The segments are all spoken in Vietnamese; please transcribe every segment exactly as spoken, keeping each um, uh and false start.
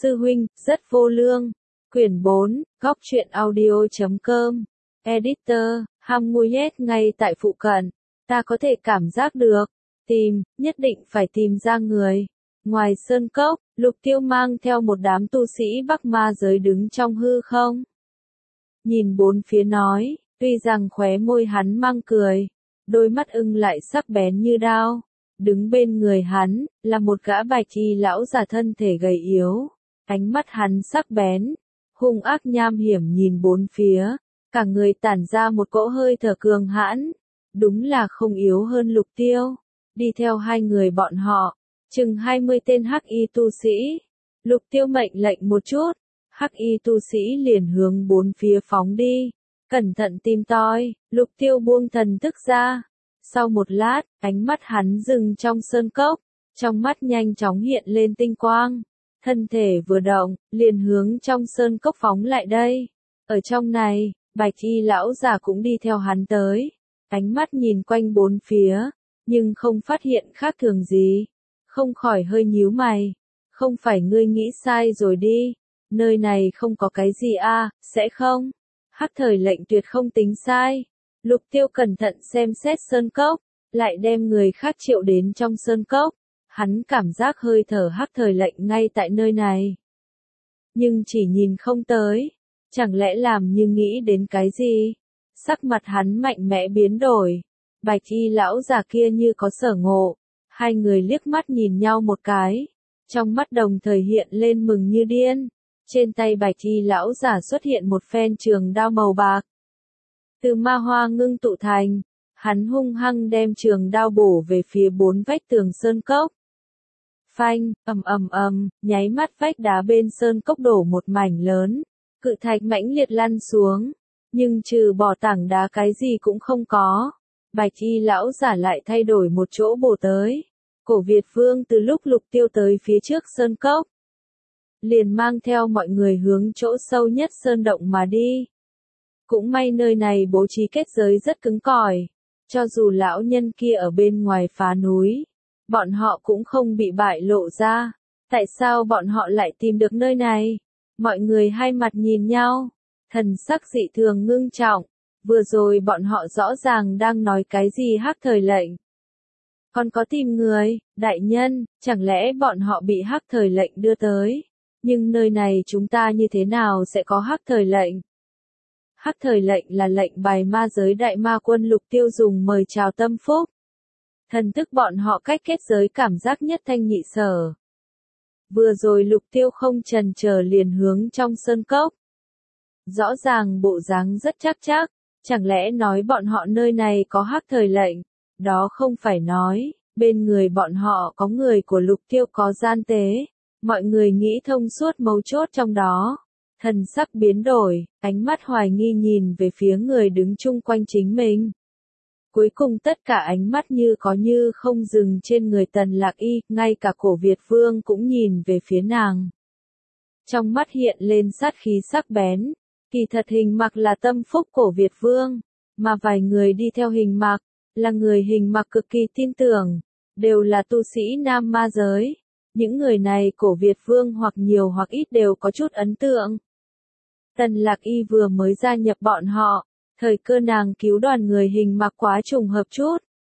Sư huynh, rất vô lương. Quyển bốn, góc truyện audio chấm com. Editor, Hamuyet ngay tại phụ cận. Ta có thể cảm giác được. Tìm, nhất định phải tìm ra người. Ngoài sơn cốc, Lục Tiêu mang theo một đám tu sĩ Bắc Ma giới đứng trong hư không. Nhìn bốn phía nói, tuy rằng khóe môi hắn mang cười, đôi mắt ưng lại sắc bén như đao. Đứng bên người hắn, là một gã bạch y lão già thân thể gầy yếu. Ánh mắt hắn sắc bén, hung ác nham hiểm nhìn bốn phía, cả người tản ra một cỗ hơi thở cường hãn. Đúng là không yếu hơn Lục Tiêu. Đi theo hai người bọn họ, chừng hai mươi tên hắc y tu sĩ. Lục Tiêu mệnh lệnh một chút, hắc y tu sĩ liền hướng bốn phía phóng đi. Cẩn thận tìm tòi, Lục Tiêu buông thần thức ra. Sau một lát, ánh mắt hắn dừng trong sơn cốc, trong mắt nhanh chóng hiện lên tinh quang. Thân thể vừa động, liền hướng trong sơn cốc phóng lại đây. Ở trong này, bạch y lão già cũng đi theo hắn tới. Ánh mắt nhìn quanh bốn phía, nhưng không phát hiện khác thường gì. Không khỏi hơi nhíu mày. Không phải ngươi nghĩ sai rồi đi. Nơi này không có cái gì à, sẽ không? Hắc thời lệnh tuyệt không tính sai. Lục Tiêu cẩn thận xem xét sơn cốc, lại đem người khác triệu đến trong sơn cốc. Hắn cảm giác hơi thở hắc thời lệnh ngay tại nơi này. Nhưng chỉ nhìn không tới. Chẳng lẽ làm như nghĩ đến cái gì? Sắc mặt hắn mạnh mẽ biến đổi. Bạch y lão già kia như có sở ngộ. Hai người liếc mắt nhìn nhau một cái. Trong mắt đồng thời hiện lên mừng như điên. Trên tay bạch y lão già xuất hiện một phen trường đao màu bạc. Từ ma hoa ngưng tụ thành, hắn hung hăng đem trường đao bổ về phía bốn vách tường sơn cốc. Phanh, ầm ầm ầm, nháy mắt vách đá bên sơn cốc đổ một mảnh lớn, cự thạch mãnh liệt lăn xuống, nhưng trừ bỏ tảng đá cái gì cũng không có. Bạch y lão giả lại thay đổi một chỗ bổ tới. Cổ Việt Vương từ lúc Lục Tiêu tới phía trước sơn cốc, liền mang theo mọi người hướng chỗ sâu nhất sơn động mà đi. Cũng may nơi này bố trí kết giới rất cứng cỏi, cho dù lão nhân kia ở bên ngoài phá núi, bọn họ cũng không bị bại lộ ra. Tại sao bọn họ lại tìm được nơi này? Mọi người hai mặt nhìn nhau, thần sắc dị thường ngưng trọng. Vừa rồi bọn họ rõ ràng đang nói cái gì hắc thời lệnh. Còn có tìm người, đại nhân, chẳng lẽ bọn họ bị hắc thời lệnh đưa tới? Nhưng nơi này chúng ta như thế nào sẽ có hắc thời lệnh? Hắc thời lệnh là lệnh bài ma giới đại ma quân Lục Tiêu dùng mời chào tâm phúc. Thần thức bọn họ cách kết giới cảm giác nhất thanh nhị sở. Vừa rồi Lục Tiêu không chần chờ liền hướng trong sơn cốc. Rõ ràng bộ dáng rất chắc chắc, chẳng lẽ nói bọn họ nơi này có hắc thời lệnh? Đó không phải nói, bên người bọn họ có người của Lục Tiêu có gian tế. Mọi người nghĩ thông suốt mấu chốt trong đó. Thần sắc biến đổi, ánh mắt hoài nghi nhìn về phía người đứng chung quanh chính mình. Cuối cùng tất cả ánh mắt như có như không dừng trên người Tần Lạc Y, ngay cả Cổ Việt Vương cũng nhìn về phía nàng. Trong mắt hiện lên sát khí sắc bén, kỳ thật hình mặc là tâm phúc Cổ Việt Vương, mà vài người đi theo hình mặc, là người hình mặc cực kỳ tin tưởng, đều là tu sĩ nam ma giới. Những người này Cổ Việt Vương hoặc nhiều hoặc ít đều có chút ấn tượng. Tần Lạc Y vừa mới gia nhập bọn họ, thời cơ nàng cứu đoàn người hình mặc quá trùng hợp chút.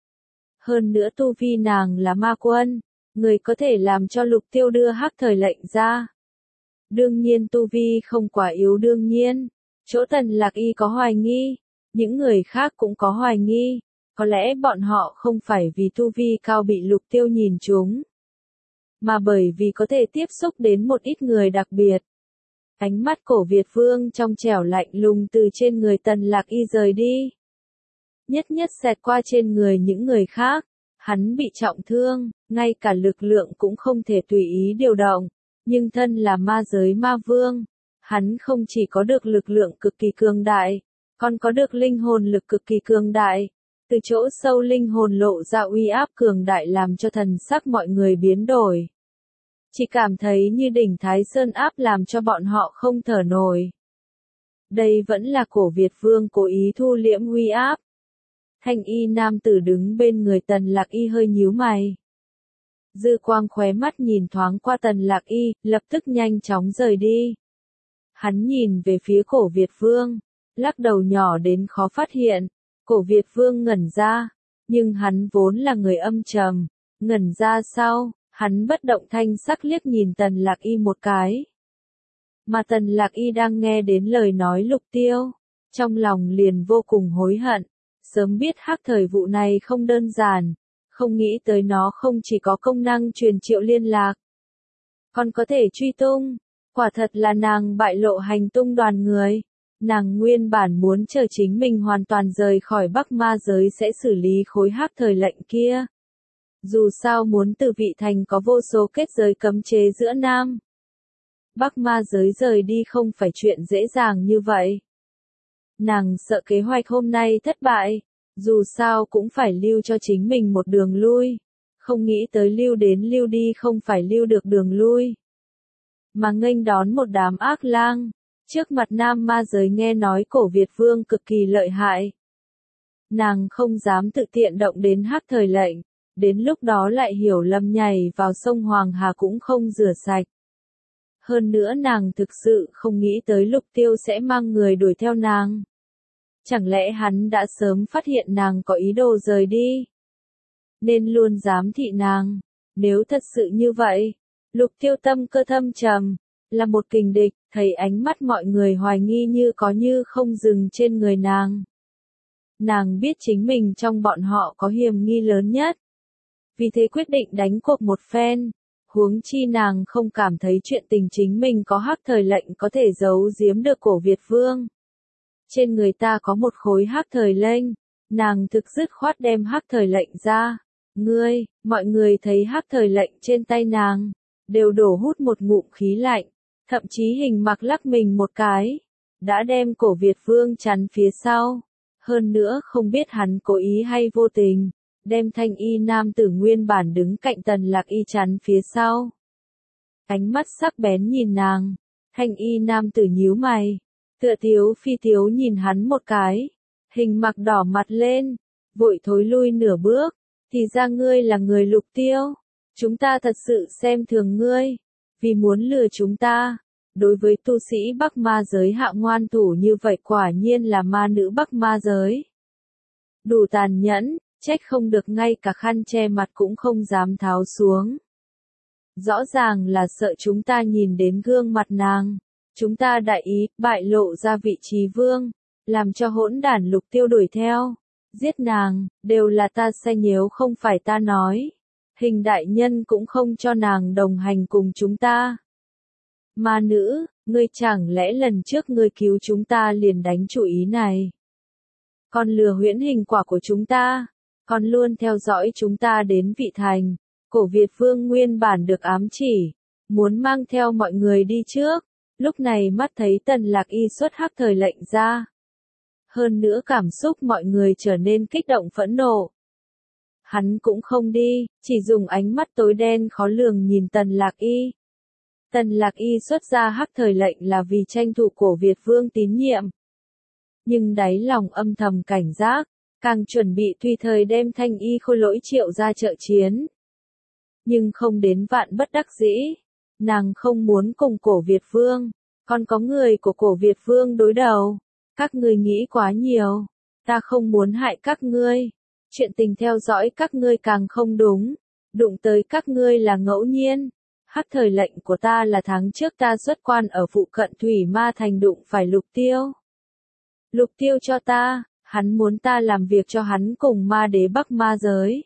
Hơn nữa tu vi nàng là ma quân, người có thể làm cho Lục Tiêu đưa hắc thời lệnh ra. Đương nhiên tu vi không quá yếu đương nhiên, chỗ Tần Lạc Y có hoài nghi, những người khác cũng có hoài nghi, có lẽ bọn họ không phải vì tu vi cao bị Lục Tiêu nhìn trúng, mà bởi vì có thể tiếp xúc đến một ít người đặc biệt. Ánh mắt Cổ Việt Vương trong trẻo lạnh lùng từ trên người Tần Lạc Y rời đi. Nhất nhất xẹt qua trên người những người khác. Hắn bị trọng thương, ngay cả lực lượng cũng không thể tùy ý điều động. Nhưng thân là ma giới ma vương. Hắn không chỉ có được lực lượng cực kỳ cường đại, còn có được linh hồn lực cực kỳ cường đại. Từ chỗ sâu linh hồn lộ ra uy áp cường đại làm cho thần sắc mọi người biến đổi. Chỉ cảm thấy như đỉnh Thái Sơn áp làm cho bọn họ không thở nổi. Đây vẫn là Cổ Việt Vương cố ý thu liễm uy áp. Thanh y nam tử đứng bên người Tần Lạc Y hơi nhíu mày. Dư quang khóe mắt nhìn thoáng qua Tần Lạc Y, lập tức nhanh chóng rời đi. Hắn nhìn về phía Cổ Việt Vương, lắc đầu nhỏ đến khó phát hiện. Cổ Việt Vương ngẩn ra, nhưng hắn vốn là người âm trầm, ngẩn ra sau, hắn bất động thanh sắc liếc nhìn Tần Lạc Y một cái. Mà Tần Lạc Y đang nghe đến lời nói Lục Tiêu, trong lòng liền vô cùng hối hận, sớm biết hắc thời vụ này không đơn giản, không nghĩ tới nó không chỉ có công năng truyền triệu liên lạc, còn có thể truy tung, quả thật là nàng bại lộ hành tung đoàn người. Nàng nguyên bản muốn chờ chính mình hoàn toàn rời khỏi Bắc Ma giới sẽ xử lý khối hắc thời lệnh kia. Dù sao muốn từ vị thành có vô số kết giới cấm chế giữa Nam Bắc Ma giới rời đi không phải chuyện dễ dàng như vậy. Nàng sợ kế hoạch hôm nay thất bại, dù sao cũng phải lưu cho chính mình một đường lui, không nghĩ tới lưu đến lưu đi không phải lưu được đường lui, mà nghênh đón một đám ác lang. Trước mặt Nam Ma giới nghe nói Cổ Việt Vương cực kỳ lợi hại. Nàng không dám tự tiện động đến hắc thời lệnh, đến lúc đó lại hiểu lầm nhảy vào sông Hoàng Hà cũng không rửa sạch. Hơn nữa nàng thực sự không nghĩ tới Lục Tiêu sẽ mang người đuổi theo nàng. Chẳng lẽ hắn đã sớm phát hiện nàng có ý đồ rời đi, nên luôn giám thị nàng. Nếu thật sự như vậy, Lục Tiêu tâm cơ thâm trầm, là một kình địch, thấy ánh mắt mọi người hoài nghi như có như không dừng trên người nàng. Nàng biết chính mình trong bọn họ có hiểm nghi lớn nhất, vì thế quyết định đánh cuộc một phen. Huống chi nàng không cảm thấy chuyện tình chính mình có hắc thời lệnh có thể giấu giếm được Cổ Việt Vương. Trên người ta có một khối hắc thời lệnh, nàng thực dứt khoát đem hắc thời lệnh ra. Ngươi, mọi người thấy hắc thời lệnh trên tay nàng, đều đổ hút một ngụm khí lạnh, thậm chí Hình Mặc lắc mình một cái, đã đem Cổ Việt Vương chắn phía sau. Hơn nữa không biết hắn cố ý hay vô tình, đem thanh y nam tử nguyên bản đứng cạnh Tần Lạc Y chắn phía sau. Ánh mắt sắc bén nhìn nàng, thanh y nam tử nhíu mày, tựa tiếu phi tiếu nhìn hắn một cái. Hình Mặc đỏ mặt lên, vội thối lui nửa bước, thì ra ngươi là người Lục Tiêu, chúng ta thật sự xem thường ngươi, vì muốn lừa chúng ta. Đối với tu sĩ Bắc Ma giới hạ ngoan thủ như vậy quả nhiên là ma nữ Bắc Ma giới. Đủ tàn nhẫn, trách không được ngay cả khăn che mặt cũng không dám tháo xuống. Rõ ràng là sợ chúng ta nhìn đến gương mặt nàng. Chúng ta đại ý, bại lộ ra vị trí vương, làm cho hỗn đản Lục Tiêu đuổi theo, giết nàng, đều là ta sai nếu không phải ta nói. Hình đại nhân cũng không cho nàng đồng hành cùng chúng ta. Ma nữ, ngươi chẳng lẽ lần trước ngươi cứu chúng ta liền đánh chủ ý này? Còn lừa huyễn hình quả của chúng ta, còn luôn theo dõi chúng ta đến vị thành. Cổ Việt Vương nguyên bản được ám chỉ, muốn mang theo mọi người đi trước, lúc này mắt thấy Tần Lạc Y xuất hắc thời lệnh ra. Hơn nữa cảm xúc mọi người trở nên kích động phẫn nộ. Hắn cũng không đi, chỉ dùng ánh mắt tối đen khó lường nhìn Tần Lạc Y. Tần Lạc Y xuất ra hắc thời lệnh là vì tranh thủ Cổ Việt Vương tín nhiệm. Nhưng đáy lòng âm thầm cảnh giác, càng chuẩn bị tùy thời đem thanh y khôi lỗi triệu ra trợ chiến. Nhưng không đến vạn bất đắc dĩ, nàng không muốn cùng Cổ Việt Vương, còn có người của Cổ Việt Vương đối đầu. Các ngươi nghĩ quá nhiều, ta không muốn hại các ngươi, chuyện tình theo dõi các ngươi càng không đúng, đụng tới các ngươi là ngẫu nhiên. Hắc thời lệnh của ta là tháng trước ta xuất quan ở phụ cận Thủy Ma Thành đụng phải Lục Tiêu. Lục Tiêu cho ta, hắn muốn ta làm việc cho hắn cùng ma đế Bắc Ma giới.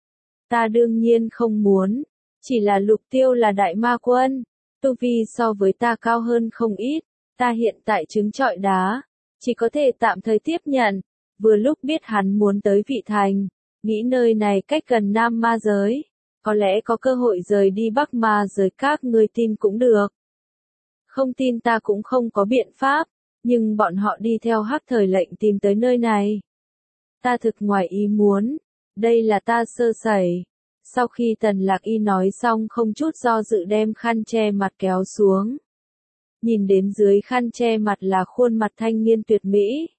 Ta đương nhiên không muốn, chỉ là Lục Tiêu là đại ma quân, tu vi so với ta cao hơn không ít, ta hiện tại trứng trọi đá, chỉ có thể tạm thời tiếp nhận. Vừa lúc biết hắn muốn tới vị thành, nghĩ nơi này cách gần Nam Ma giới, có lẽ có cơ hội rời đi Bắc Ma giới, các ngươi tin cũng được. Không tin ta cũng không có biện pháp, nhưng bọn họ đi theo hắc thời lệnh tìm tới nơi này. Ta thực ngoài ý muốn, đây là ta sơ sẩy. Sau khi Tần Lạc Y nói xong không chút do dự đem khăn che mặt kéo xuống. Nhìn đến dưới khăn che mặt là khuôn mặt thanh niên tuyệt mỹ.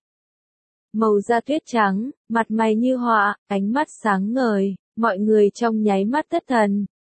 Màu da tuyết trắng, mặt mày như họa, ánh mắt sáng ngời, mọi người trong nháy mắt thất thần.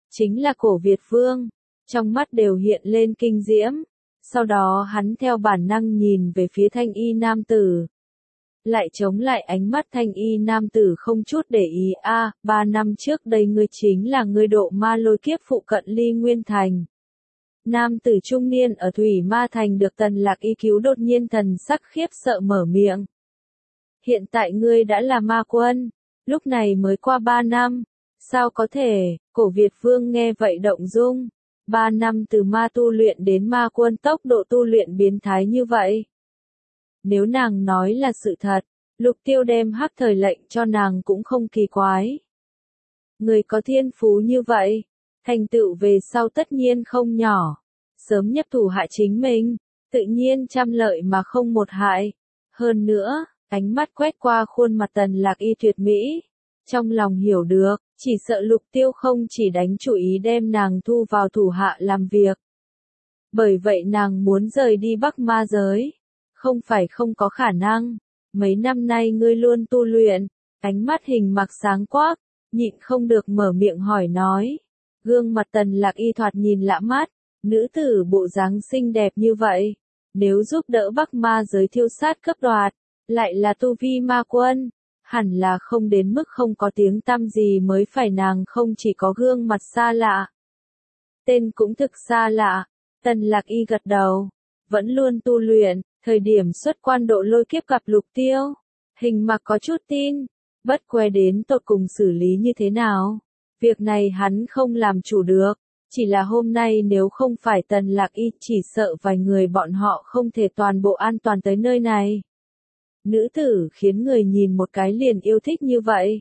chính là cổ Việt Vương. Trong mắt đều hiện lên kinh diễm. Sau đó hắn theo bản năng nhìn về phía thanh y nam tử. Lại chống lại ánh mắt thanh y nam tử không chút để ý. A, ba năm trước đây ngươi chính là ngươi độ ma lôi kiếp phụ cận Ly Nguyên Thành. Nam tử trung niên ở Thủy Ma Thành được Tần Lạc Y cứu đột nhiên thần sắc khiếp sợ mở miệng. Hiện tại ngươi đã là ma quân, lúc này mới qua ba năm, sao có thể, cổ Việt Vương nghe vậy động dung. Ba năm từ ma tu luyện đến ma quân tốc độ tu luyện biến thái như vậy. Nếu nàng nói là sự thật, Lục Tiêu đem hắc thời lệnh cho nàng cũng không kỳ quái. Người có thiên phú như vậy, thành tựu về sau tất nhiên không nhỏ. Sớm nhập thủ hạ chính mình, tự nhiên trăm lợi mà không một hại. Hơn nữa, ánh mắt quét qua khuôn mặt Tần Lạc Y tuyệt mỹ. Trong lòng hiểu được, chỉ sợ Lục Tiêu không chỉ đánh chủ ý đem nàng thu vào thủ hạ làm việc. Bởi vậy nàng muốn rời đi Bắc Ma giới. Không phải không có khả năng. Mấy năm nay ngươi luôn tu luyện. Ánh mắt Hình Mặc sáng quắc, nhịn không được mở miệng hỏi nói. Gương mặt Tần Lạc Y thoạt nhìn lạ mắt. Nữ tử bộ dáng xinh đẹp như vậy. Nếu giúp đỡ Bắc Ma giới thiêu sát cấp đoạt. Lại là tu vi ma quân. Hẳn là không đến mức không có tiếng tăm gì mới phải, nàng không chỉ có gương mặt xa lạ. Tên cũng thực xa lạ. Tần Lạc Y gật đầu. Vẫn luôn tu luyện, thời điểm xuất quan độ lôi kiếp gặp Lục Tiêu. Hình Mặc có chút tin. Bất que đến tột cùng xử lý như thế nào. Việc này hắn không làm chủ được. Chỉ là hôm nay nếu không phải Tần Lạc Y chỉ sợ vài người bọn họ không thể toàn bộ an toàn tới nơi này. Nữ tử khiến người nhìn một cái liền yêu thích như vậy.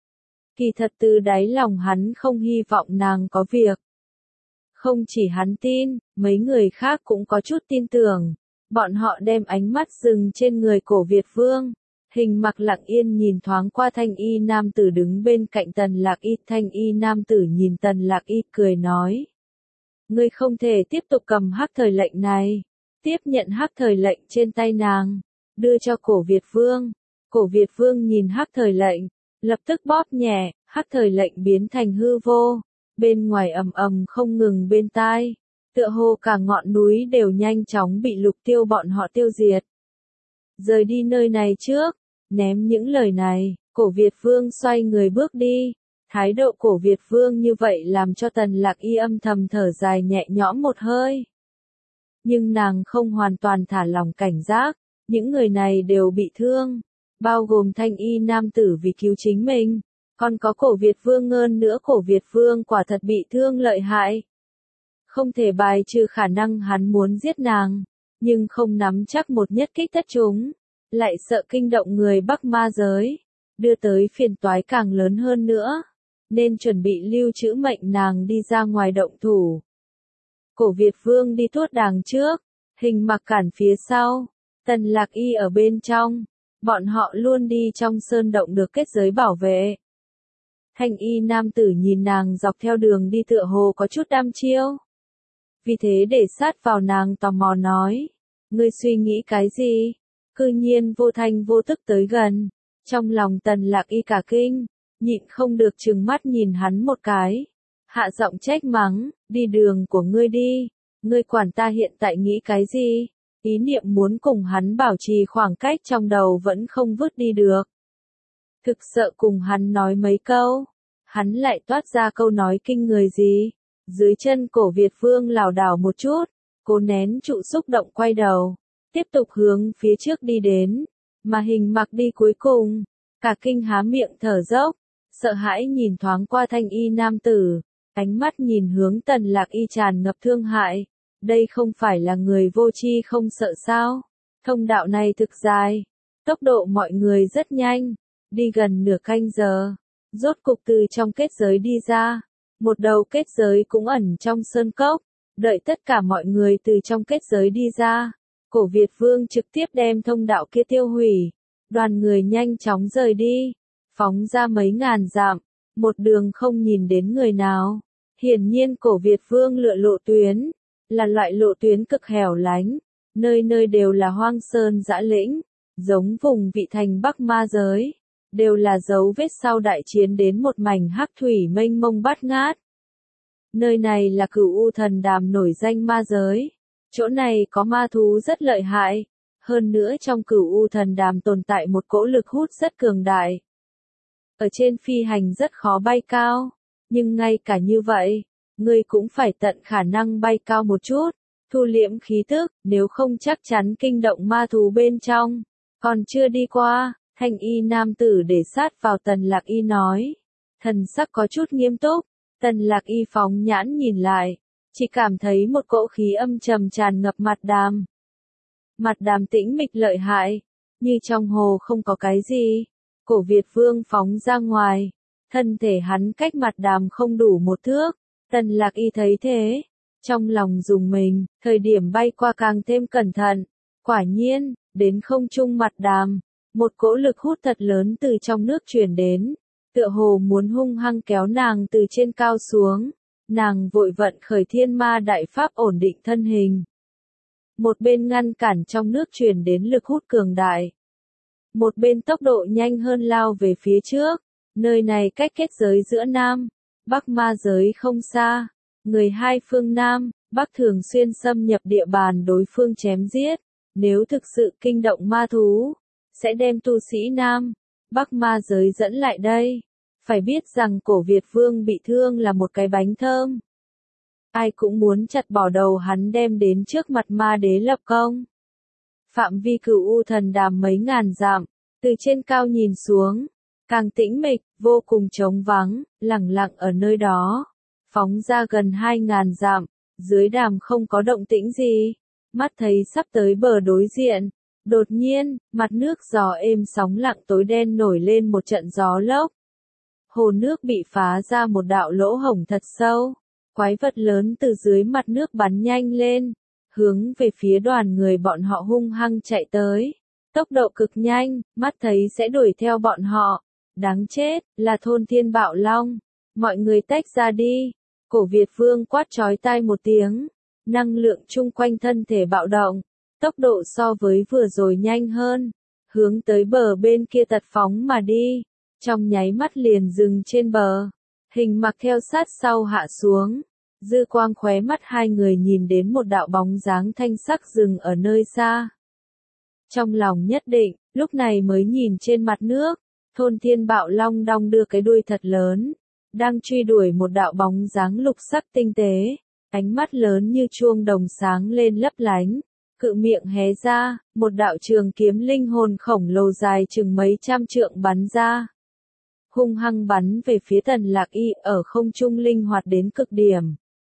Kỳ thật từ đáy lòng hắn không hy vọng nàng có việc. Không chỉ hắn tin, mấy người khác cũng có chút tin tưởng. Bọn họ đem ánh mắt dừng trên người cổ Việt Vương. Hình Mặc lặng yên nhìn thoáng qua thanh y nam tử đứng bên cạnh Tần Lạc Y. Thanh y nam tử nhìn Tần Lạc Y cười nói. Ngươi không thể tiếp tục cầm hắc thời lệnh này. Tiếp nhận hắc thời lệnh trên tay nàng. Đưa cho cổ Việt Vương. Cổ Việt Vương nhìn hắc thời lệnh. Lập tức bóp nhẹ, hắc thời lệnh biến thành hư vô. Bên ngoài ầm ầm không ngừng bên tai. Tựa hồ cả ngọn núi đều nhanh chóng bị Lục Tiêu bọn họ tiêu diệt. Rời đi nơi này trước. Ném những lời này, cổ Việt Vương xoay người bước đi. Thái độ cổ Việt Vương như vậy làm cho Tần Lạc Y âm thầm thở dài nhẹ nhõm một hơi. Nhưng nàng không hoàn toàn thả lòng cảnh giác. Những người này đều bị thương. Bao gồm thanh y nam tử vì cứu chính mình. Còn có cổ Việt Vương hơn nữa, cổ Việt Vương quả thật bị thương lợi hại. Không thể bài trừ khả năng hắn muốn giết nàng. Nhưng không nắm chắc một nhất kích tất chúng. Lại sợ kinh động người Bắc Ma giới. Đưa tới phiền toái càng lớn hơn nữa. Nên chuẩn bị lưu trữ mệnh nàng đi ra ngoài động thủ. Cổ Việt Vương đi tuốt đàng trước. Hình Mặc cản phía sau. Tần Lạc Y ở bên trong. Bọn họ luôn đi trong sơn động được kết giới bảo vệ. Thanh y nam tử nhìn nàng dọc theo đường đi tựa hồ có chút đăm chiêu. Vì thế để sát vào nàng tò mò nói. Ngươi suy nghĩ cái gì? Cư nhiên vô thanh vô tức tới gần. Trong lòng Tần Lạc Y cả kinh. Nhịn không được trừng mắt nhìn hắn một cái. Hạ giọng trách mắng. Đi đường của ngươi đi. Ngươi quản ta hiện tại nghĩ cái gì? Ý niệm muốn cùng hắn bảo trì khoảng cách trong đầu vẫn không vứt đi được. Thực sợ cùng hắn nói mấy câu. Hắn lại toát ra câu nói kinh người gì. Dưới chân cổ Việt Vương lảo đảo một chút. Cố nén trụ xúc động quay đầu. Tiếp tục hướng phía trước đi đến. Mà Hình Mặc đi cuối cùng. Cả kinh há miệng thở dốc. Sợ hãi nhìn thoáng qua thanh y nam tử. Ánh mắt nhìn hướng Tần Lạc Y tràn ngập thương hại. Đây không phải là người vô tri không sợ sao. Thông đạo này thực dài. Tốc độ mọi người rất nhanh. Đi gần nửa canh giờ. Rốt cục từ trong kết giới đi ra. Một đầu kết giới cũng ẩn trong sơn cốc. Đợi tất cả mọi người từ trong kết giới đi ra. Cổ Việt Vương trực tiếp đem thông đạo kia tiêu hủy. Đoàn người nhanh chóng rời đi. Phóng ra mấy ngàn dặm. Một đường không nhìn đến người nào. Hiển nhiên cổ Việt Vương lựa lộ tuyến. Là loại lộ tuyến cực hẻo lánh. Nơi nơi đều là hoang sơn dã lĩnh. Giống vùng vị thành Bắc Ma giới. Đều là dấu vết sau đại chiến đến một mảnh hắc thủy mênh mông bát ngát. Nơi này là Cửu U Thần Đàm nổi danh ma giới. Chỗ này có ma thú rất lợi hại. Hơn nữa trong Cửu U Thần Đàm tồn tại một cỗ lực hút rất cường đại. Ở trên phi hành rất khó bay cao. Nhưng ngay cả như vậy, ngươi cũng phải tận khả năng bay cao một chút. Thu liễm khí tức, nếu không chắc chắn kinh động ma thú bên trong. Còn chưa đi qua, thanh y nam tử để sát vào Tần Lạc Y nói. Thần sắc có chút nghiêm túc, Tần Lạc Y phóng nhãn nhìn lại, chỉ cảm thấy một cỗ khí âm trầm tràn ngập mặt đàm. Mặt đàm tĩnh mịch lợi hại, như trong hồ không có cái gì. Cổ Việt Vương phóng ra ngoài, thân thể hắn cách mặt đàm không đủ một thước. Tần Lạc Y thấy thế, trong lòng rùng mình, thời điểm bay qua càng thêm cẩn thận. Quả nhiên, đến không trung mặt đàm, một cỗ lực hút thật lớn từ trong nước truyền đến, tựa hồ muốn hung hăng kéo nàng từ trên cao xuống. Nàng vội vận khởi thiên ma đại pháp ổn định thân hình. Một bên ngăn cản trong nước truyền đến lực hút cường đại. Một bên tốc độ nhanh hơn lao về phía trước. Nơi này cách kết giới giữa Nam, Bắc ma giới không xa. Người hai phương Nam, Bắc thường xuyên xâm nhập địa bàn đối phương chém giết. Nếu thực sự kinh động ma thú, sẽ đem tu sĩ Nam, Bắc ma giới dẫn lại đây. Phải biết rằng Cổ Việt Vương bị thương là một cái bánh thơm. Ai cũng muốn chặt bỏ đầu hắn đem đến trước mặt ma đế lập công. Phạm vi Cửu U Thần Đàm mấy ngàn dặm, từ trên cao nhìn xuống, càng tĩnh mịch, vô cùng trống vắng, lặng lặng ở nơi đó. Phóng ra gần hai ngàn dặm, dưới đàm không có động tĩnh gì. Mắt thấy sắp tới bờ đối diện, đột nhiên, mặt nước gió êm sóng lặng tối đen nổi lên một trận gió lốc. Hồ nước bị phá ra một đạo lỗ hổng thật sâu. Quái vật lớn từ dưới mặt nước bắn nhanh lên, hướng về phía đoàn người bọn họ hung hăng chạy tới. Tốc độ cực nhanh, mắt thấy sẽ đuổi theo bọn họ. Đáng chết, là thôn thiên bạo long. Mọi người tách ra đi. Cổ Việt Vương quát chói tai một tiếng. Năng lượng chung quanh thân thể bạo động. Tốc độ so với vừa rồi nhanh hơn. Hướng tới bờ bên kia tật phóng mà đi. Trong nháy mắt liền dừng trên bờ. Hình mặc theo sát sau hạ xuống. Dư quang khóe mắt hai người nhìn đến một đạo bóng dáng thanh sắc dừng ở nơi xa. Trong lòng nhất định, lúc này mới nhìn trên mặt nước. Thôn thiên bạo long đong đưa cái đuôi thật lớn. Đang truy đuổi một đạo bóng dáng lục sắc tinh tế. Ánh mắt lớn như chuông đồng sáng lên lấp lánh. Cự miệng hé ra, một đạo trường kiếm linh hồn khổng lồ dài chừng mấy trăm trượng bắn ra. Hung hăng bắn về phía Tần Lạc Y ở không trung linh hoạt đến cực điểm.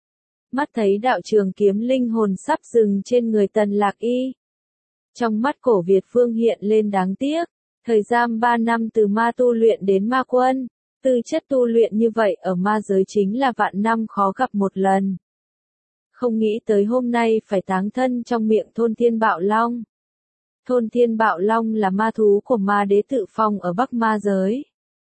Mắt thấy đạo trường kiếm linh hồn sắp dừng trên người Tần Lạc Y. Trong mắt Cổ Việt Vương hiện lên đáng tiếc, thời gian ba năm từ ma tu luyện đến ma quân, tư chất tu luyện như vậy ở ma giới chính là vạn năm khó gặp một lần. Không nghĩ tới hôm nay phải táng thân trong miệng thôn thiên bạo long. Thôn thiên bạo long là ma thú của ma đế tự phong ở Bắc ma giới.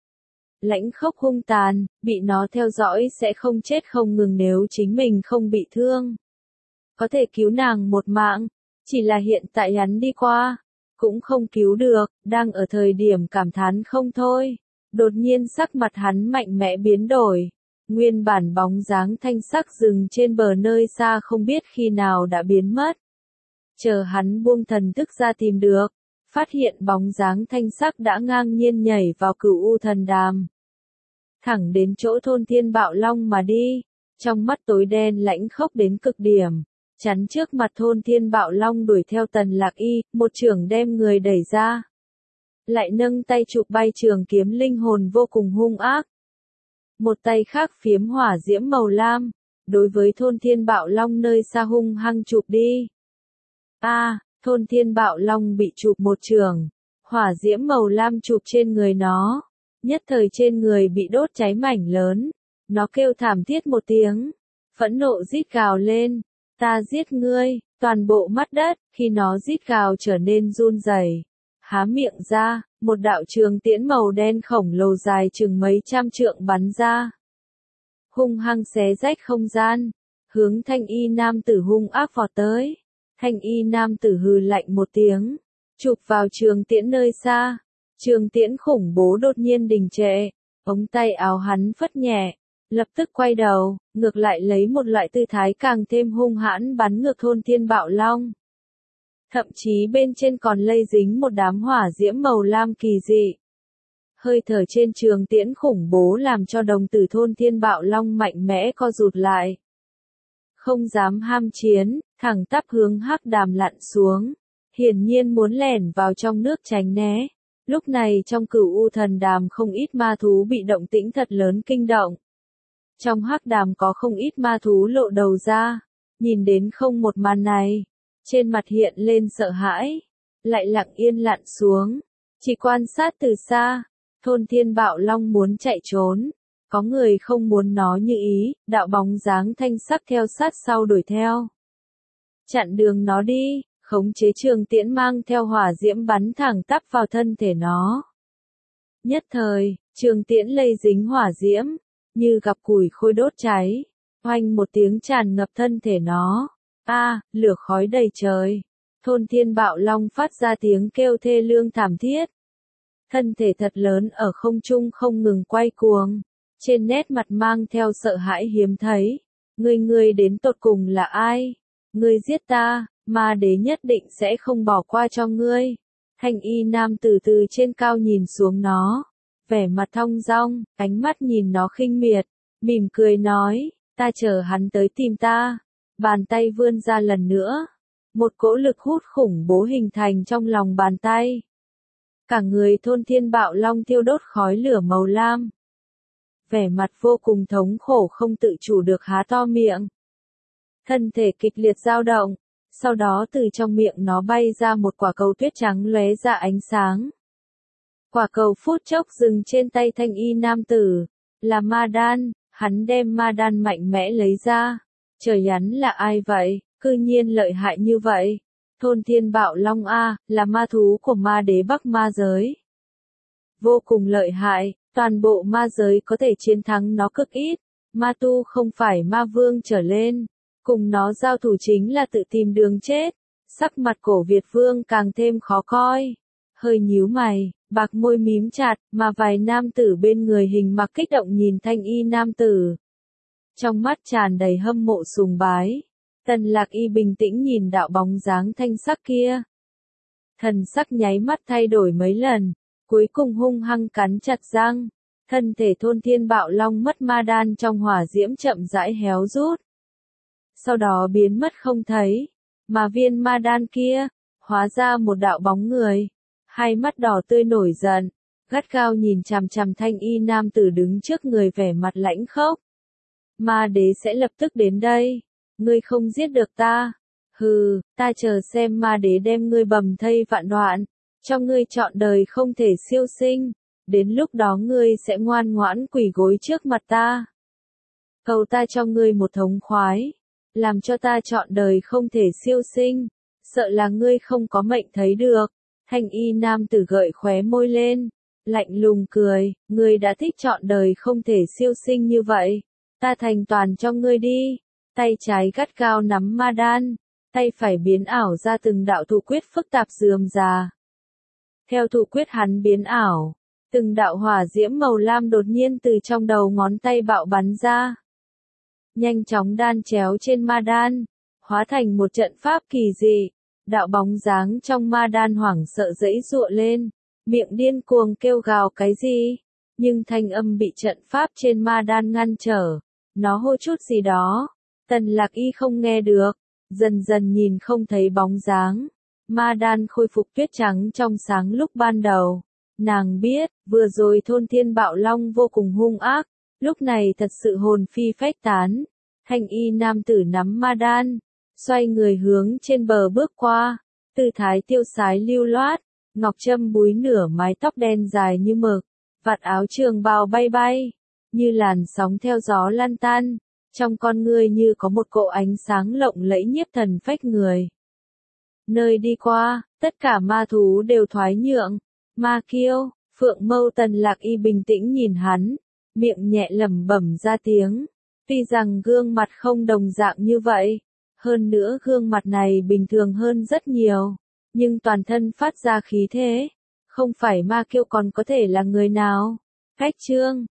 Lãnh khốc hung tàn, bị nó theo dõi sẽ không chết không ngừng nếu chính mình không bị thương. Có thể cứu nàng một mạng, chỉ là hiện tại hắn đi qua, cũng không cứu được, đang ở thời điểm cảm thán không thôi. Đột nhiên sắc mặt hắn mạnh mẽ biến đổi, nguyên bản bóng dáng thanh sắc dừng trên bờ nơi xa không biết khi nào đã biến mất. Chờ hắn buông thần thức ra tìm được, phát hiện bóng dáng thanh sắc đã ngang nhiên nhảy vào Cửu U Thần Đàm. Thẳng đến chỗ thôn thiên bạo long mà đi, trong mắt tối đen lãnh khốc đến cực điểm, chắn trước mặt thôn thiên bạo long đuổi theo Tần Lạc Y, một chưởng đem người đẩy ra. Lại nâng tay chụp bay trường kiếm linh hồn vô cùng hung ác. Một tay khác phiếm hỏa diễm màu lam, đối với thôn thiên bạo long nơi xa hung hăng chụp đi. A, à, thôn thiên bạo long bị chụp một chưởng, hỏa diễm màu lam chụp trên người nó. Nhất thời trên người bị đốt cháy mảnh lớn, nó kêu thảm thiết một tiếng, phẫn nộ rít gào lên, ta giết ngươi, toàn bộ mắt đất, khi nó rít gào trở nên run rẩy, há miệng ra, một đạo trường tiễn màu đen khổng lồ dài chừng mấy trăm trượng bắn ra. Hung hăng xé rách không gian, hướng thanh y nam tử hung ác vọt tới, thanh y nam tử hừ lạnh một tiếng, chụp vào trường tiễn nơi xa. Trường tiễn khủng bố đột nhiên đình trệ, ống tay áo hắn phất nhẹ, lập tức quay đầu, ngược lại lấy một loại tư thái càng thêm hung hãn bắn ngược thôn thiên bạo long. Thậm chí bên trên còn lây dính một đám hỏa diễm màu lam kỳ dị. Hơi thở trên trường tiễn khủng bố làm cho đồng tử thôn thiên bạo long mạnh mẽ co rụt lại. Không dám ham chiến, thẳng tắp hướng hắc đàm lặn xuống. Hiển nhiên muốn lẻn vào trong nước tránh né. Lúc này trong cửu u thần đàm không ít ma thú bị động tĩnh thật lớn kinh động. Trong hắc đàm có không ít ma thú lộ đầu ra. Nhìn đến không một màn này. Trên mặt hiện lên sợ hãi. Lại lặng yên lặn xuống. Chỉ quan sát từ xa. Thôn thiên bạo long muốn chạy trốn. Có người không muốn nó như ý, đạo bóng dáng thanh sắc theo sát sau đuổi theo. Chặn đường nó đi, khống chế trường tiễn mang theo hỏa diễm bắn thẳng tắp vào thân thể nó. Nhất thời, trường tiễn lây dính hỏa diễm, như gặp củi khôi đốt cháy. Oanh một tiếng tràn ngập thân thể nó. A, à, lửa khói đầy trời. Thôn thiên bạo long phát ra tiếng kêu thê lương thảm thiết. Thân thể thật lớn ở không trung không ngừng quay cuồng. Trên nét mặt mang theo sợ hãi hiếm thấy. Ngươi ngươi đến tột cùng là ai? Ngươi giết ta, ma đế nhất định sẽ không bỏ qua cho ngươi. Thanh y nam từ từ trên cao nhìn xuống nó. Vẻ mặt thong dong, ánh mắt nhìn nó khinh miệt. Mỉm cười nói, ta chờ hắn tới tìm ta. Bàn tay vươn ra lần nữa. Một cỗ lực hút khủng bố hình thành trong lòng bàn tay. Cả người thôn thiên bạo long thiêu đốt khói lửa màu lam. Vẻ mặt vô cùng thống khổ không tự chủ được há to miệng. Thân thể kịch liệt dao động, sau đó từ trong miệng nó bay ra một quả cầu tuyết trắng lóe ra ánh sáng. Quả cầu phút chốc dừng trên tay thanh y nam tử, là ma đan, hắn đem ma đan mạnh mẽ lấy ra. Trời hắn là ai vậy, cư nhiên lợi hại như vậy. Thôn thiên bạo long A, là ma thú của ma đế Bắc ma giới. Vô cùng lợi hại. Toàn bộ ma giới có thể chiến thắng nó cực ít, ma tu không phải ma vương trở lên, cùng nó giao thủ chính là tự tìm đường chết. Sắc mặt cổ Việt vương càng thêm khó coi, hơi nhíu mày, bạc môi mím chặt, mà vài nam tử bên người hình mặc kích động nhìn thanh y nam tử. Trong mắt tràn đầy hâm mộ sùng bái, Tần Lạc Y bình tĩnh nhìn đạo bóng dáng thanh sắc kia. Thần sắc nháy mắt thay đổi mấy lần. Cuối cùng hung hăng cắn chặt răng, thân thể thôn thiên bạo long mất ma đan trong hỏa diễm chậm rãi héo rút. Sau đó biến mất không thấy, mà viên ma đan kia, hóa ra một đạo bóng người, hai mắt đỏ tươi nổi giận, gắt gao nhìn chằm chằm thanh y nam tử đứng trước người vẻ mặt lãnh khốc. Ma đế sẽ lập tức đến đây, ngươi không giết được ta, hừ, ta chờ xem ma đế đem ngươi bầm thây vạn đoạn. Cho ngươi chọn đời không thể siêu sinh, đến lúc đó ngươi sẽ ngoan ngoãn quỳ gối trước mặt ta. Cầu ta cho ngươi một thống khoái, làm cho ta chọn đời không thể siêu sinh, sợ là ngươi không có mệnh thấy được. Thanh y nam tử gợi khóe môi lên, lạnh lùng cười, ngươi đã thích chọn đời không thể siêu sinh như vậy, ta thành toàn cho ngươi đi. Tay trái gắt gao nắm ma đan, tay phải biến ảo ra từng đạo thủ quyết phức tạp rườm rà. Theo thủ quyết hắn biến ảo, từng đạo hỏa diễm màu lam đột nhiên từ trong đầu ngón tay bạo bắn ra. Nhanh chóng đan chéo trên ma đan, hóa thành một trận pháp kỳ dị. Đạo bóng dáng trong ma đan hoảng sợ giãy giụa lên, miệng điên cuồng kêu gào cái gì, nhưng thanh âm bị trận pháp trên ma đan ngăn trở. Nó hô chút gì đó, Tần Lạc Y không nghe được, dần dần nhìn không thấy bóng dáng. Ma đan khôi phục tuyết trắng trong sáng lúc ban đầu. Nàng biết, vừa rồi thôn thiên bạo long vô cùng hung ác, lúc này thật sự hồn phi phách tán. Thanh y nam tử nắm ma đan, xoay người hướng trên bờ bước qua, tư thái tiêu sái lưu loát, ngọc trâm búi nửa mái tóc đen dài như mực, vạt áo trường bào bay bay, như làn sóng theo gió lan tan, trong con ngươi như có một cỗ ánh sáng lộng lẫy nhiếp thần phách người. Nơi đi qua, tất cả ma thú đều thoái nhượng. Ma kiêu, Phượng Mâu Tần Lạc Y bình tĩnh nhìn hắn, miệng nhẹ lẩm bẩm ra tiếng. Tuy rằng gương mặt không đồng dạng như vậy, hơn nữa gương mặt này bình thường hơn rất nhiều, nhưng toàn thân phát ra khí thế, không phải ma kiêu còn có thể là người nào. Cách chương